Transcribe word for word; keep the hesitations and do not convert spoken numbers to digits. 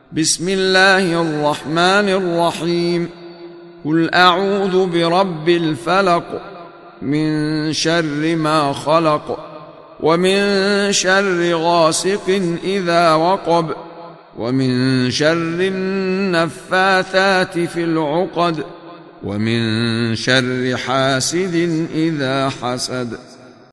بسم الله الرحمن الرحيم. قل أعوذ برب الفلق، من شر ما خلق، ومن شر غاسق إذا وقب، ومن شر النفاثات في العقد، ومن شر حاسد إذا حسد.